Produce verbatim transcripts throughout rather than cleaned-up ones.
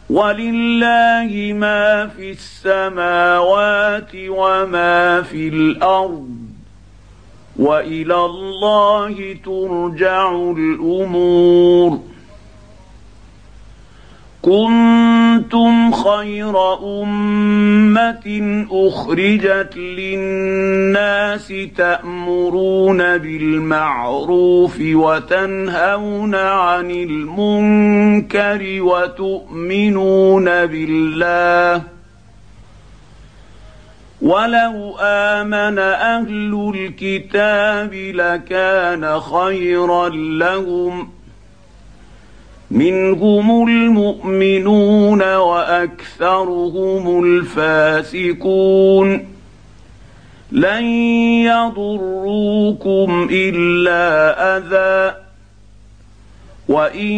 ولله ما في السماوات وما في الأرض وإلى الله ترجع الأمور. كنتم خير أمة أخرجت للناس تأمرون بالمعروف وتنهون عن المنكر وتؤمنون بالله، ولو آمن أهل الكتاب لكان خيرا لهم، منهم المؤمنون وأكثرهم الفاسقون. لن يضروكم إلا أذى، وإن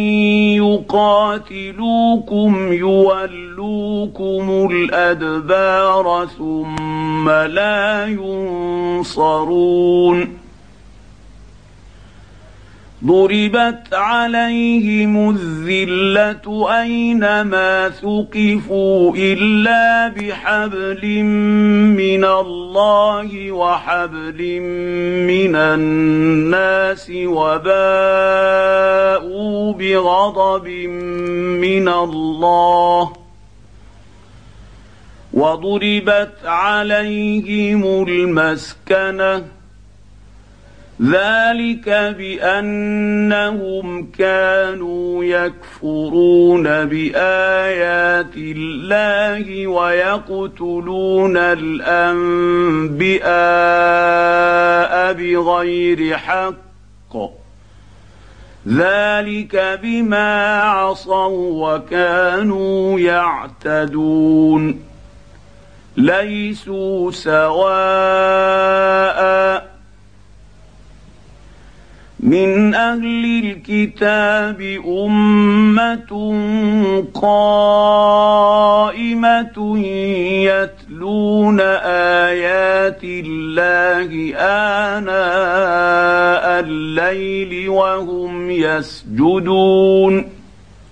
يقاتلوكم يولوكم الأدبار ثم لا ينصرون. ضربت عليهم الذلة أينما ثقفوا إلا بحبل من الله وحبل من الناس وباءوا بغضب من الله، وضربت عليهم المسكنة، ذلك بأنهم كانوا يكفرون بآيات الله ويقتلون الأنبياء بغير حق، ذلك بما عصوا وكانوا يعتدون. ليسوا سواء، من أهل الكتاب أمة قائمة يتلون آيات الله آناء الليل وهم يسجدون،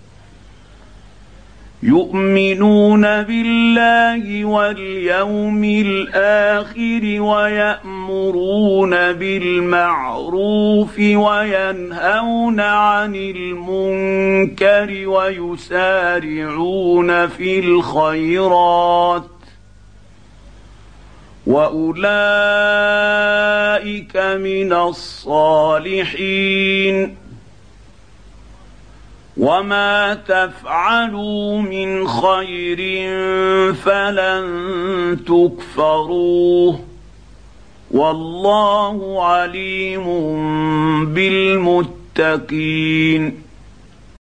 يؤمنون بالله واليوم الآخر ويأمرون بالمعروف وينهون عن المنكر ويسارعون في الخيرات، وأولئك من الصالحين. وما تفعلوا من خير فلن تكفروه، والله عليم بالمتقين.